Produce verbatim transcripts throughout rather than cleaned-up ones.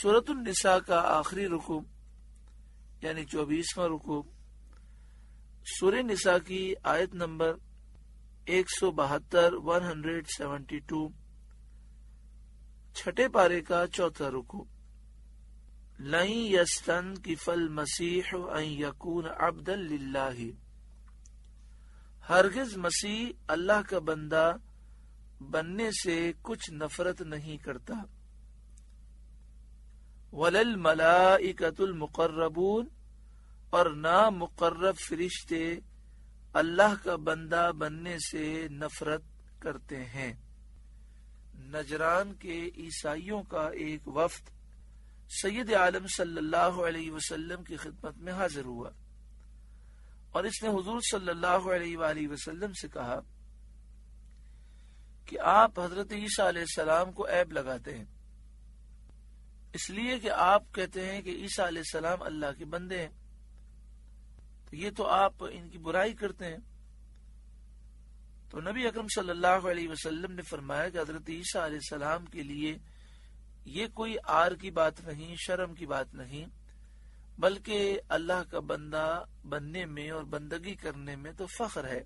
سورۃ النساء کا آخری رکوع یعنی چوبیسواں رکوع سورہ نساء کی آیت نمبر ایک سو بہتر ون ہنڈریڈ سیونٹی ٹو چھٹے پارے کا چوتھا رکوع لن یستنکف المسیح ان یکون عبدا للہ ہرگز مسیح اللہ کا بندہ بننے سے کچھ نفرت نہیں کرتا وللملائکۃ المقربون اور نہ مقرب فرشتے اللہ کا بندہ بننے سے نفرت کرتے ہیں۔ نجران کے عیسائیوں کا ایک وفد سید عالم صلی اللہ علیہ وسلم کی خدمت میں حاضر ہوا اور اس نے حضور صلی اللہ علیہ وآلہ وسلم سے کہا کہ آپ حضرت عیسیٰ علیہ السلام کو عیب لگاتے ہیں، اس لیے کہ آپ کہتے ہیں کہ عیسیٰ علیہ السلام اللہ کے بندے ہیں، تو یہ تو آپ ان کی برائی کرتے ہیں۔ تو نبی اکرم صلی اللہ علیہ وسلم نے فرمایا کہ حضرت عیسیٰ علیہ السلام کے لیے یہ کوئی عار کی بات نہیں، شرم کی بات نہیں، بلکہ اللہ کا بندہ بننے میں اور بندگی کرنے میں تو فخر ہے۔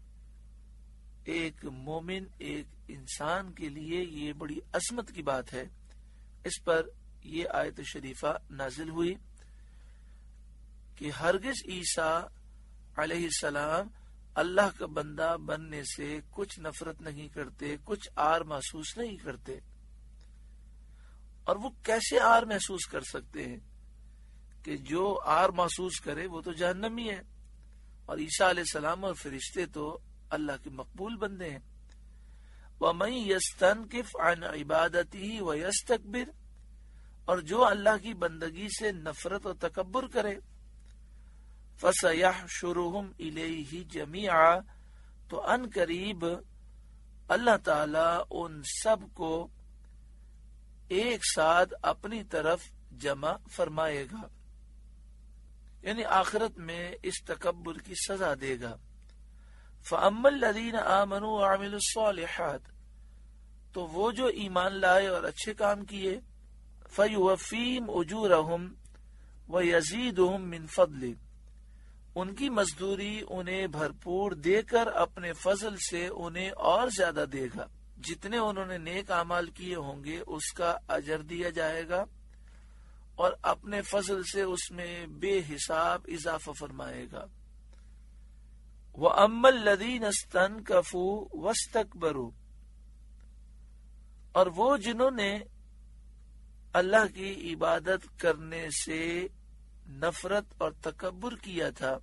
ایک مومن ایک انسان کے لیے یہ بڑی عظمت کی بات ہے۔ اس پر یہ آیت شریفہ نازل ہوئی کہ ہرگز عیسیٰ علیہ السلام اللہ کا بندہ بننے سے کچھ نفرت نہیں کرتے، کچھ عار محسوس نہیں کرتے۔ اور وہ کیسے عار محسوس کر سکتے ہیں کہ جو عار محسوس کرے وہ تو جہنمی ہے، اور عیسیٰ علیہ السلام اور فرشتے تو اللہ کے مقبول بندے ہیں۔ وَمَن يَسْتَنْكِفْ عَنْ عِبَادَتِهِ وَيَسْتَكْبِرْ اور جو اللہ کی بندگی سے نفرت اور تکبر کرے فَسَيَحْشُرُهُمْ إِلَيْهِ جَمِيعًا تو ان قریب اللہ تعالی ان سب کو ایک ساتھ اپنی طرف جمع فرمائے گا، یعنی آخرت میں اس تکبر کی سزا دے گا۔ فَأَمَّا الَّذِينَ آمَنُوا وَعَمِلُوا الصَّالِحَاتِ تو وہ جو ایمان لائے اور اچھے کام کیے فَيُوَفِّيهِمْ أُجُورَهُمْ وَيَزِيدُهُمْ مِنْ فَضْلِهِ ان کی مزدوری انہیں بھرپور دے کر اپنے فضل سے انہیں اور زیادہ دے گا، جتنے انہوں نے نیک اعمال کیے ہوں گے اس کا اجر دیا جائے گا، اور اپنے فضل سے اس میں بے حساب اضافہ فرمائے گا۔ وَأَمَّا الَّذِينَ اسْتَنْكَفُوا وَاسْتَكْبَرُوا اور وہ جنہوں نے اللہ کی عبادت کرنے سے نفرت اور تکبر کیا تھا،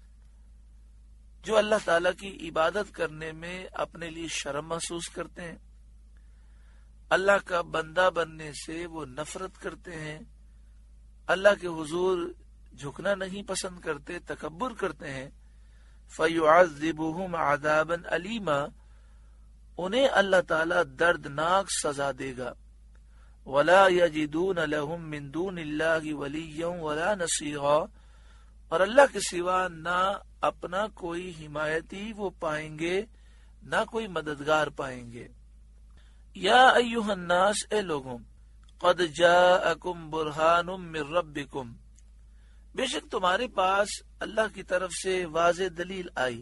جو اللہ تعالی کی عبادت کرنے میں اپنے لیے شرم محسوس کرتے ہیں، اللہ کا بندہ بننے سے وہ نفرت کرتے ہیں، اللہ کے حضور جھکنا نہیں پسند کرتے، تکبر کرتے ہیں، فَيُعَذِّبُهُمْ عَذَابًا أَلِيمًا انہیں اللہ تعالی دردناک سزا دے گا۔ وَلَا يَجِدُونَ لَهُم مِّن دُونِ اللَّهِ وَلِيًّا وَلَا نَصِيرًا اور اللہ کے سوا نہ اپنا کوئی حمایتی وہ پائیں گے نہ کوئی مددگار پائیں گے۔ یا ایھا الناس اے لوگوں قد جاءکم برہان من ربکم بے شک تمہارے پاس اللہ کی طرف سے واضح دلیل آئی۔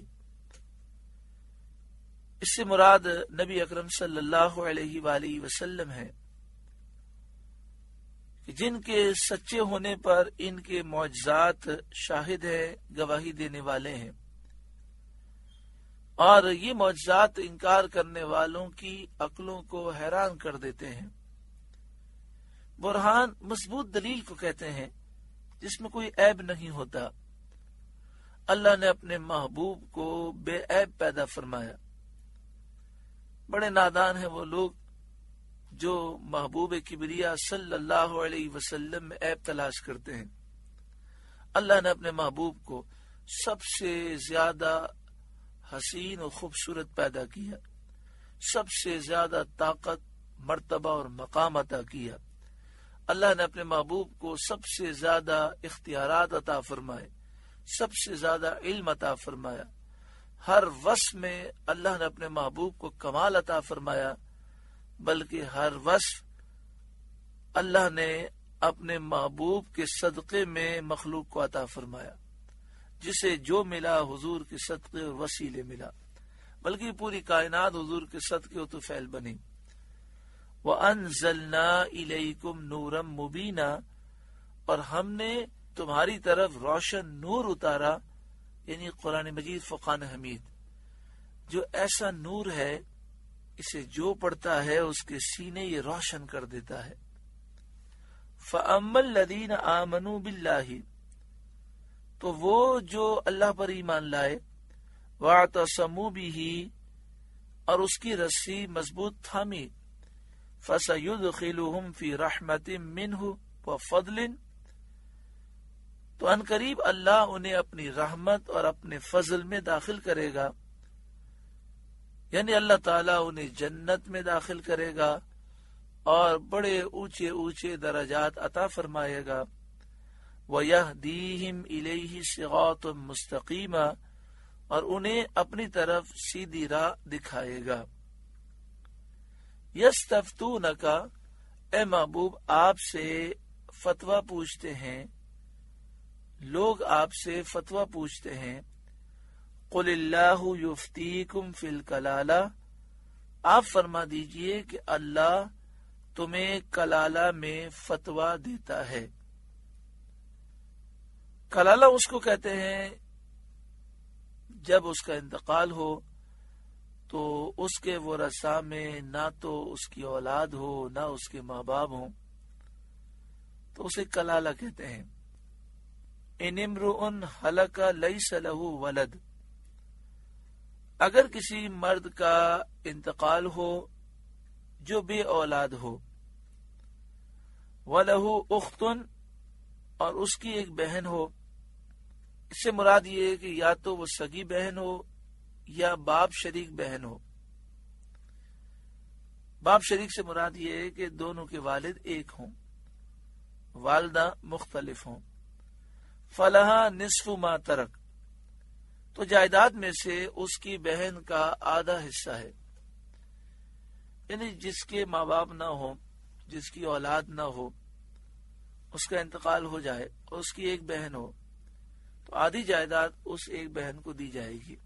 اس سے مراد نبی اکرم صلی اللہ علیہ وآلہ وسلم ہے، جن کے سچے ہونے پر ان کے معجزات شاہد ہیں، گواہی دینے والے ہیں، اور یہ معجزات انکار کرنے والوں کی عقلوں کو حیران کر دیتے ہیں۔ برہان مضبوط دلیل کو کہتے ہیں جس میں کوئی عیب نہیں ہوتا۔ اللہ نے اپنے محبوب کو بے عیب پیدا فرمایا۔ بڑے نادان ہیں وہ لوگ جو محبوب کبریا صلی اللہ علیہ وسلم میں عیب تلاش کرتے ہیں۔ اللہ نے اپنے محبوب کو سب سے زیادہ حسین و خوبصورت پیدا کیا، سب سے زیادہ طاقت، مرتبہ اور مقام عطا کیا۔ اللہ نے اپنے محبوب کو سب سے زیادہ اختیارات عطا فرمائے، سب سے زیادہ علم عطا فرمایا۔ ہر وصف میں اللہ نے اپنے محبوب کو کمال عطا فرمایا، بلکہ ہر وصف اللہ نے اپنے محبوب کے صدقے میں مخلوق کو عطا فرمایا، جسے جو ملا حضور کے صدقے اور وسیلے ملا، بلکہ پوری کائنات حضور کے صدقے و طفیل بنی۔ وَأَنزَلْنَا إِلَيْكُمْ نُورًا مُبِينًا، اور ہم نے تمہاری طرف روشن نور اتارا، یعنی قرآن مجید فرقان حمید، جو ایسا نور ہے اسے جو پڑھتا ہے اس کے سینے یہ روشن کر دیتا ہے۔ فَأَمَّا الَّذِينَ آمَنُوا بِاللَّهِ، تو وہ جو اللہ پر ایمان لائے، وَاعْتَصَمُوا بِهِ، اور اس کی رسی مضبوط تھامی، فَسَيُدْخِلُهُمْ فِي رَحْمَةٍ مِّنْهُ وَفَضْلٍ، تو ان قریب اللہ انہیں اپنی رحمت اور اپنے فضل میں داخل کرے گا، یعنی اللہ تعالیٰ انہیں جنت میں داخل کرے گا اور بڑے اونچے اونچے درجات عطا فرمائے گا۔ وَيَهْدِيهِمْ إِلَيْهِ صِرَاطًا مُسْتَقِيمًا، اور انہیں اپنی طرف سیدھی راہ دکھائے گا۔ يَسْتَفْتُونَكَ، اے محبوب آپ سے فتویٰ پوچھتے ہیں، لوگ آپ سے فتویٰ پوچھتے ہیں۔ قُلِ اللَّهُ يُفْتِيكُمْ فِي الْكَلَالَةِ، آپ فرما دیجئے کہ اللہ تمہیں کلالہ میں فتویٰ دیتا ہے۔ کلالہ اس کو کہتے ہیں جب اس کا انتقال ہو تو اس کے ورثاء میں نہ تو اس کی اولاد ہو نہ اس کے ماں باپ ہوں، تو اسے کلالہ کہتے ہیں۔ ان امرؤ ہلک لیس لہ ولد، اگر کسی مرد کا انتقال ہو جو بے اولاد ہو، وَلَهُ أُخْتٌ، اور اس کی ایک بہن ہو، اس سے مراد یہ ہے کہ یا تو وہ سگی بہن ہو یا باپ شریک بہن ہو۔ باپ شریک سے مراد یہ ہے کہ دونوں کے والد ایک ہوں، والدہ مختلف ہوں۔ فَلَهَا نِصْفُ مَا تَرَكَ، تو جائیداد میں سے اس کی بہن کا آدھا حصہ ہے، یعنی جس کے ماں باپ نہ ہو، جس کی اولاد نہ ہو، اس کا انتقال ہو جائے اور اس کی ایک بہن ہو، تو آدھی جائیداد اس ایک بہن کو دی جائے گی۔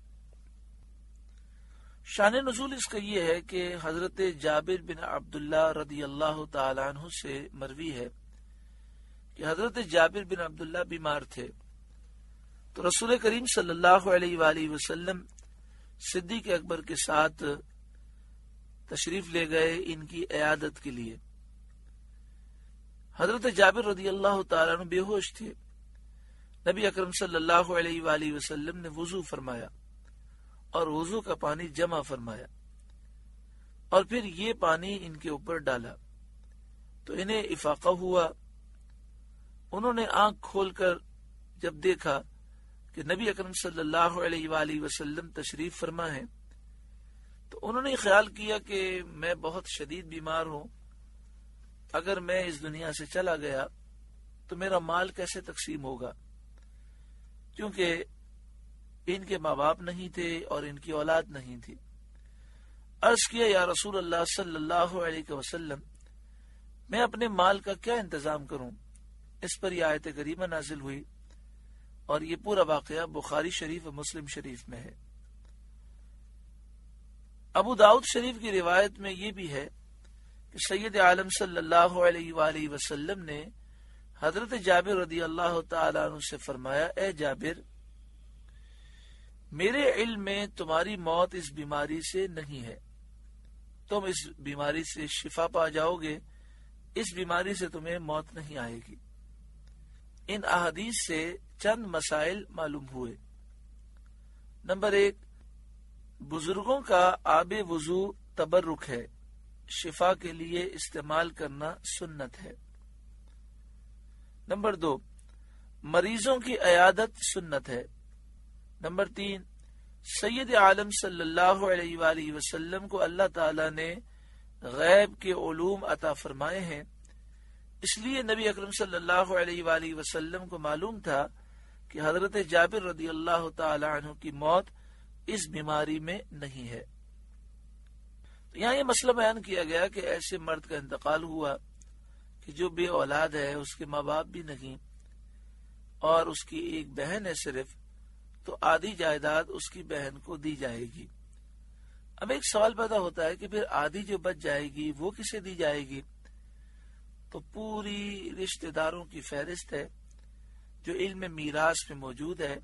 شان نزول اس کا یہ ہے کہ حضرت جابر بن عبداللہ رضی اللہ تعالیٰ عنہ سے مروی ہے کہ حضرت جابر بن عبداللہ بیمار تھے، تو رسول کریم صلی اللہ علیہ وآلہ وسلم صدیق اکبر کے ساتھ تشریف لے گئے ان کی عیادت کے لیے۔ حضرت جابر رضی اللہ تعالیٰ عنہ بے ہوش تھے، نبی اکرم صلی اللہ علیہ وآلہ وسلم نے وضو فرمایا اور وضو کا پانی جمع فرمایا اور پھر یہ پانی ان کے اوپر ڈالا تو انہیں افاقہ ہوا۔ انہوں نے آنکھ کھول کر جب دیکھا کہ نبی اکرم صلی اللہ علیہ وآلہ وسلم تشریف فرما ہے تو انہوں نے خیال کیا کہ میں بہت شدید بیمار ہوں، اگر میں اس دنیا سے چلا گیا تو میرا مال کیسے تقسیم ہوگا، کیونکہ ان کے ماں باپ نہیں تھے اور ان کی اولاد نہیں تھی۔ عرض کیا یا رسول اللہ صلی اللہ علیہ وسلم، میں اپنے مال کا کیا انتظام کروں؟ اس پر یہ آیت کریمہ نازل ہوئی اور یہ پورا واقعہ بخاری شریف و مسلم شریف میں ہے۔ ابو داؤد شریف کی روایت میں یہ بھی ہے کہ سید عالم صلی اللہ علیہ وآلہ وسلم نے حضرت جابر رضی اللہ تعالیٰ عنہ سے فرمایا، اے جابر، میرے علم میں تمہاری موت اس بیماری سے نہیں ہے، تم اس بیماری سے شفا پا جاؤ گے، اس بیماری سے تمہیں موت نہیں آئے گی۔ ان احادیث سے چند مسائل معلوم ہوئے۔ نمبر ایک، بزرگوں کا آب وضو تبرک ہے، شفا کے لیے استعمال کرنا سنت ہے۔ نمبر دو، مریضوں کی عیادت سنت ہے۔ نمبر تین، سید عالم صلی اللہ علیہ وآلہ وسلم کو اللہ تعالی نے غیب کے علوم عطا فرمائے ہیں، اس لیے نبی اکرم صلی اللہ علیہ وآلہ وسلم کو معلوم تھا کہ حضرت جابر رضی اللہ تعالی عنہ کی موت اس بیماری میں نہیں ہے۔ یہاں یہ مسئلہ بیان کیا گیا کہ ایسے مرد کا انتقال ہوا کہ کہ جو بے اولاد ہے اس کے ماں باپ بھی نہیں اور اس کی ایک بہن ہے صرف، تو آدھی جائیداد اس کی بہن کو دی جائے گی۔ اب ایک سوال پیدا ہوتا ہے کہ پھر آدھی جو بچ جائے گی وہ کسے دی جائے گی؟ تو پوری رشتہ داروں کی فہرست ہے جو علم میراث میں موجود ہے،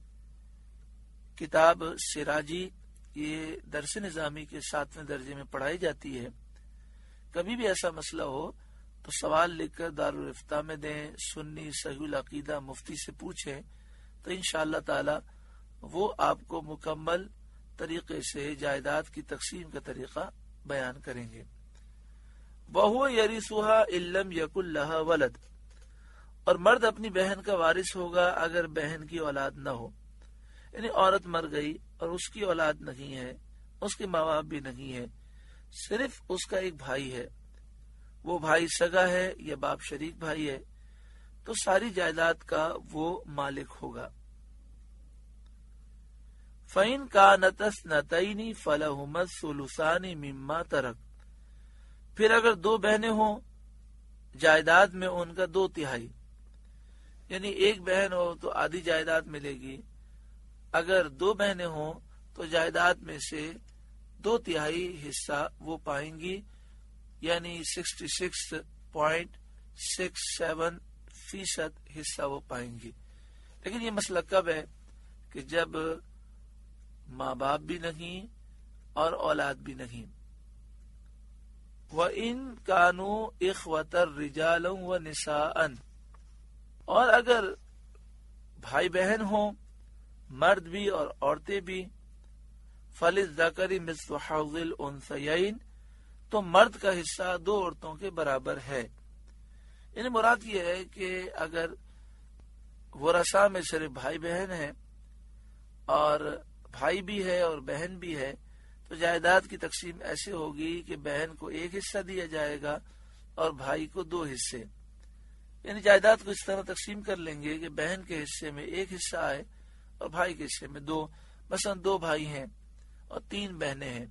کتاب سراجی، یہ درس نظامی کے ساتویں درجے میں پڑھائی جاتی ہے۔ کبھی بھی ایسا مسئلہ ہو تو سوال لکھ کر دارالفتہ میں دیں، سنی صحیح العقیدہ مفتی سے پوچھیں تو انشاءاللہ تعالی وہ آپ کو مکمل طریقے سے جائیداد کی تقسیم کا طریقہ بیان کریں گے۔ وَهُوَ يَرِثُهَا إِن لَّمْ يَكُن لَّهَا وَلَدٌ، اور مرد اپنی بہن کا وارث ہوگا اگر بہن کی اولاد نہ ہو، یعنی عورت مر گئی اور اس کی اولاد نہیں ہے، اس کے ماں باپ بھی نہیں ہے، صرف اس کا ایک بھائی ہے، وہ بھائی سگا ہے یا باپ شریک بھائی ہے، تو ساری جائیداد کا وہ مالک ہوگا۔ فَإِن كَانَتَا اثْنَتَيْنِ فَلَهُمَا الثُّلُثَانِ مِمَّا تَرَكَ، پھر اگر دو بہنیں ہوں جائیداد میں ان کا دو تہائی، یعنی ایک بہن ہو تو آدھی جائیداد ملے گی، اگر دو بہنیں ہوں تو جائیداد میں سے دو تہائی حصہ وہ پائیں گی، یعنی sixty six point six seven فیصد حصہ وہ پائیں گی۔ لیکن یہ مسئلہ کب ہے کہ جب ماں باپ بھی نہیں اور اولاد بھی نہیں۔ وَإِن كَانُوا إِخْوَةً رِجَالًا وَنِسَاءً، اور اگر بھائی بہن ہوں مرد بھی اور عورتیں بھی، فَلِلذَّكَرِ مِثْلُ حَظِّ الْأُنثَيَيْنِ، تو مرد کا حصہ دو عورتوں کے برابر ہے۔ یعنی مراد یہ ہے کہ اگر ورثاء میں صرف بھائی بہن ہے اور بھائی بھی ہے اور بہن بھی ہے تو جائیداد کی تقسیم ایسے ہوگی کہ بہن کو ایک حصہ دیا جائے گا اور بھائی کو دو حصے، یعنی جائیداد کو اس طرح تقسیم کر لیں گے کہ بہن کے حصے میں ایک حصہ آئے اور بھائی کے حصے میں دو۔ مثلا دو بھائی ہیں اور تین بہنیں ہیں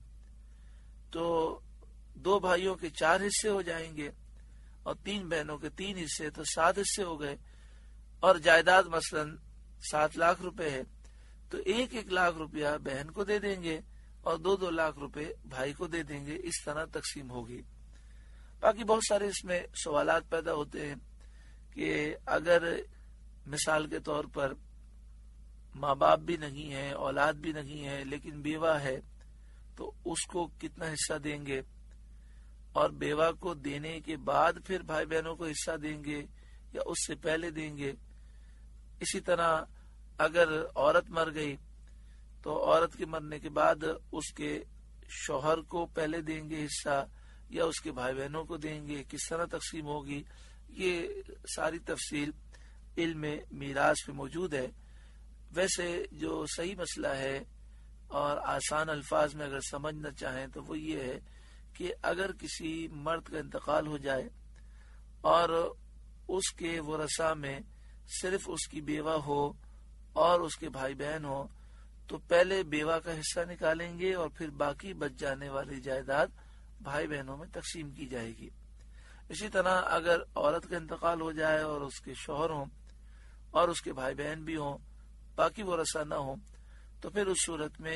تو دو بھائیوں کے چار حصے ہو جائیں گے اور تین بہنوں کے تین حصے، تو سات حصے ہو گئے، اور جائیداد مثلا سات لاکھ روپے ہے تو ایک ایک لاکھ روپیہ بہن کو دے دیں گے اور دو دو لاکھ روپے بھائی کو دے دیں گے، اس طرح تقسیم ہوگی۔ باقی بہت سارے اس میں سوالات پیدا ہوتے ہیں کہ اگر مثال کے طور پر ماں باپ بھی نہیں ہے، اولاد بھی نہیں ہے، لیکن بیوہ ہے تو اس کو کتنا حصہ دیں گے، اور بیوہ کو دینے کے بعد پھر بھائی بہنوں کو حصہ دیں گے یا اس سے پہلے دیں گے۔ اسی طرح اگر عورت مر گئی تو عورت کے مرنے کے بعد اس کے شوہر کو پہلے دیں گے حصہ یا اس کے بھائی بہنوں کو دیں گے، کس طرح تقسیم ہوگی، یہ ساری تفصیل علم میراث میں موجود ہے۔ ویسے جو صحیح مسئلہ ہے اور آسان الفاظ میں اگر سمجھنا چاہیں تو وہ یہ ہے کہ اگر کسی مرد کا انتقال ہو جائے اور اس کے ورثاء میں صرف اس کی بیوہ ہو اور اس کے بھائی بہن ہو تو پہلے بیوہ کا حصہ نکالیں گے اور پھر باقی بچ جانے والی جائیداد بھائی بہنوں میں تقسیم کی جائے گی۔ اسی طرح اگر عورت کا انتقال ہو جائے اور اس کے شوہر ہوں اور اس کے بھائی بہن بھی ہوں، باقی ورثاء نہ ہوں، تو پھر اس صورت میں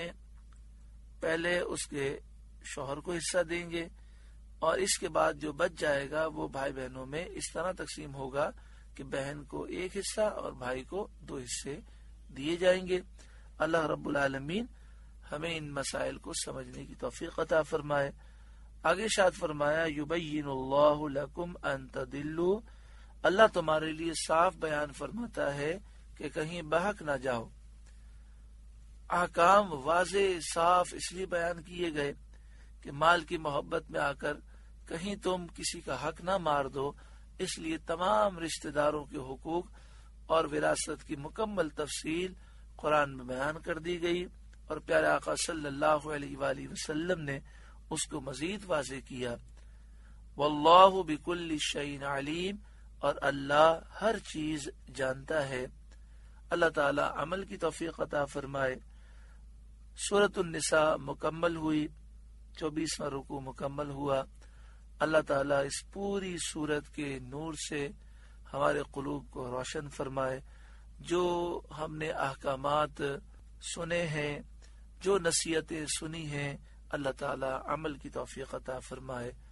پہلے اس کے شوہر کو حصہ دیں گے اور اس کے بعد جو بچ جائے گا وہ بھائی بہنوں میں اس طرح تقسیم ہوگا کہ بہن کو ایک حصہ اور بھائی کو دو حصے دیے جائیں گے۔ اللہ رب العالمین ہمیں ان مسائل کو سمجھنے کی توفیق عطا فرمائے۔ آگے شاد فرمایا یبین اللہ لکم ان تضلوا، اللہ تمہارے لیے صاف بیان فرماتا ہے کہ کہیں بہک نہ جاؤ۔ احکام واضح صاف اس لیے بیان کیے گئے کہ مال کی محبت میں آ کر کہیں تم کسی کا حق نہ مار دو، اس لیے تمام رشتہ داروں کے حقوق اور وراثت کی مکمل تفصیل قرآن میں بیان کر دی گئی، اور پیارے آقا صلی اللہ علیہ وآلہ وسلم نے اس کو مزید واضح کیا۔ واللہ بکل شیء علیم، اور اللہ ہر چیز جانتا ہے۔ اللہ تعالی عمل کی توفیق عطا فرمائے۔ سورۃ النساء مکمل ہوئی، چوبیسواں رکوع مکمل ہوا۔ اللہ تعالیٰ اس پوری صورت کے نور سے ہمارے قلوب کو روشن فرمائے. جو ہم نے احکامات سنے ہیں، جو نصیحتیں سنی ہیں، اللہ تعالیٰ عمل کی توفیق عطا فرمائے.